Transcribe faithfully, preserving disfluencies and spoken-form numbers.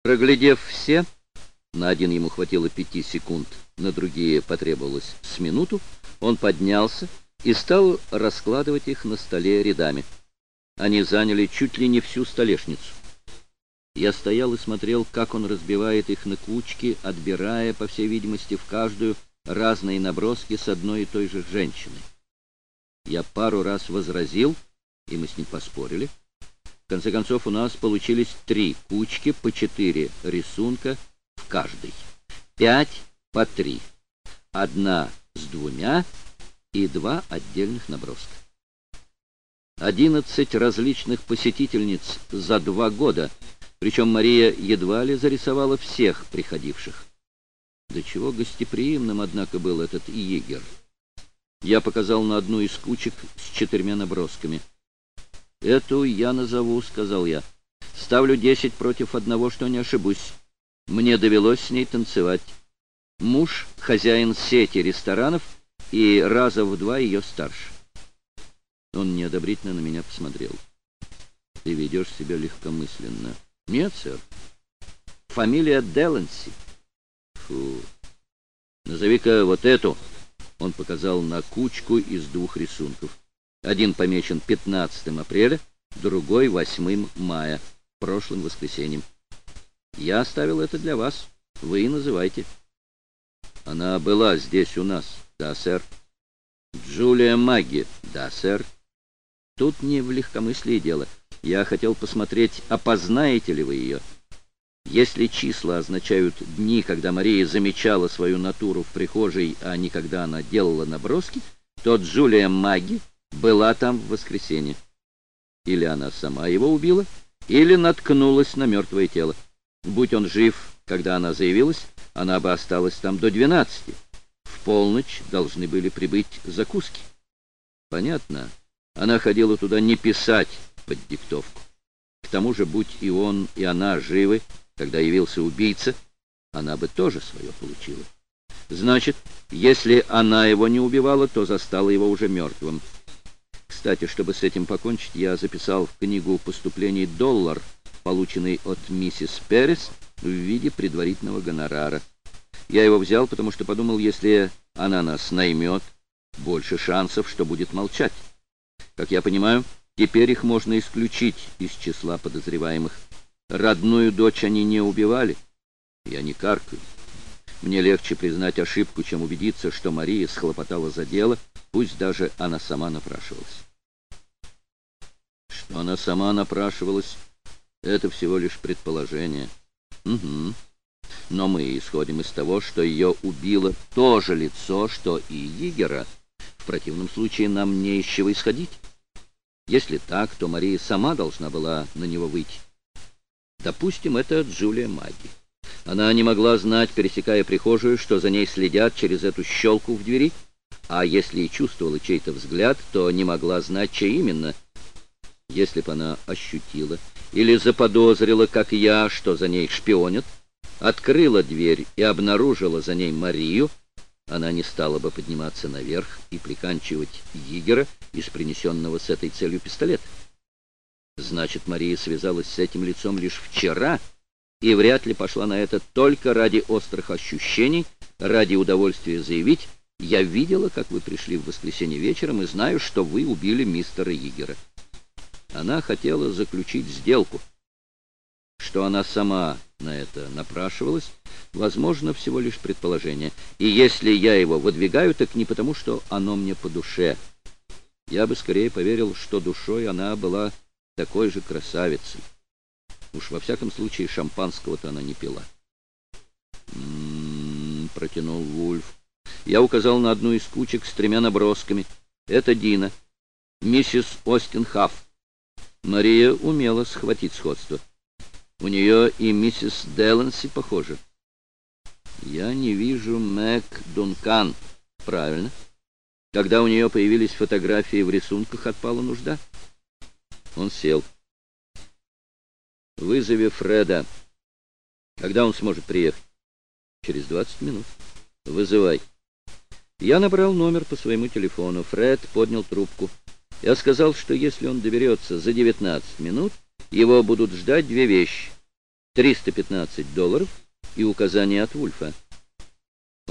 Проглядев все, на один ему хватило пяти секунд, на другие потребовалось с минуту, он поднялся и стал раскладывать их на столе рядами. Они заняли чуть ли не всю столешницу. Я стоял и смотрел, как он разбивает их на кучки, отбирая, по всей видимости, в каждую разные наброски с одной и той же женщиной. Я пару раз возразил, и мы с ним поспорили. В конце концов, у нас получились три кучки по четыре рисунка в каждой. Пять по три. Одна с двумя и два отдельных наброска. Одиннадцать различных посетительниц за два года, причем Мария едва ли зарисовала всех приходивших. До чего гостеприимным, однако, был этот егерь. Я показал на одну из кучек с четырьмя набросками. «Эту я назову», — сказал я. «Ставлю десять против одного, что не ошибусь. Мне довелось с ней танцевать. Муж — хозяин сети ресторанов и раза в два ее старше». Он неодобрительно на меня посмотрел. «Ты ведешь себя легкомысленно». «Нет, сэр. Фамилия Деланси». «Фу. Назови-ка вот эту». Он показал на кучку из двух рисунков. Один помечен пятнадцатым апреля, другой восьмым мая, прошлым воскресеньем. Я оставил это для вас. Вы и называйте. Она была здесь у нас. Да, сэр. Джулия Магги. Да, сэр. Тут не в легкомыслии дело. Я хотел посмотреть, опознаете ли вы ее. Если числа означают дни, когда Мария замечала свою натуру в прихожей, а не когда она делала наброски, то Джулия Магги была там в воскресенье. Или она сама его убила, или наткнулась на мертвое тело. Будь он жив, когда она заявилась, она бы осталась там до двенадцати. В полночь должны были прибыть закуски. Понятно. Она ходила туда не писать под диктовку. К тому же, будь и он, и она живы, когда явился убийца, она бы тоже свое получила. Значит, если она его не убивала, то застала его уже мертвым. Кстати, чтобы с этим покончить, я записал в книгу поступлений доллар, полученный от миссис Перес в виде предварительного гонорара. Я его взял, потому что подумал, если она нас наймет, больше шансов, что будет молчать. Как я понимаю, теперь их можно исключить из числа подозреваемых. Родную дочь они не убивали. Я не каркаю. Мне легче признать ошибку, чем убедиться, что Мария схлопотала за дело, пусть даже она сама напрашивалась. Что она сама напрашивалась, это всего лишь предположение. Угу. Но мы исходим из того, что ее убило то же лицо, что и егера. В противном случае нам не из чего исходить. Если так, то Мария сама должна была на него выйти. Допустим, это Джулия Магги. Она не могла знать, пересекая прихожую, что за ней следят через эту щелку в двери, а если и чувствовала чей-то взгляд, то не могла знать, чей именно. Если бы она ощутила или заподозрила, как я, что за ней шпионят, открыла дверь и обнаружила за ней Марию, она не стала бы подниматься наверх и приканчивать егера из принесенного с этой целью пистолета. Значит, Мария связалась с этим лицом лишь вчера и вряд ли пошла на это только ради острых ощущений, ради удовольствия заявить: «Я видела, как вы пришли в воскресенье вечером и знаю, что вы убили мистера Егера». Она хотела заключить сделку. Что она сама на это напрашивалась, возможно, всего лишь предположение. И если я его выдвигаю, так не потому, что оно мне по душе. Я бы скорее поверил, что душой она была такой же красавицей. Уж во всяком случае шампанского-то она не пила. «М-м-м», протянул Вульф. Я указал на одну из кучек с тремя набросками. Это Дина, миссис Остин Хафф. Мария умела схватить сходство. У нее и миссис Деланси похоже. Я не вижу Мэг Дункан. Правильно. Когда у нее появились фотографии в рисунках, отпала нужда. Он сел. Вызови Фреда. Когда он сможет приехать? Через двадцать минут. Вызывай. Я набрал номер по своему телефону. Фред поднял трубку. Я сказал, что если он доберется за девятнадцать минут, его будут ждать две вещи. триста пятнадцать долларов и указание от Вульфа.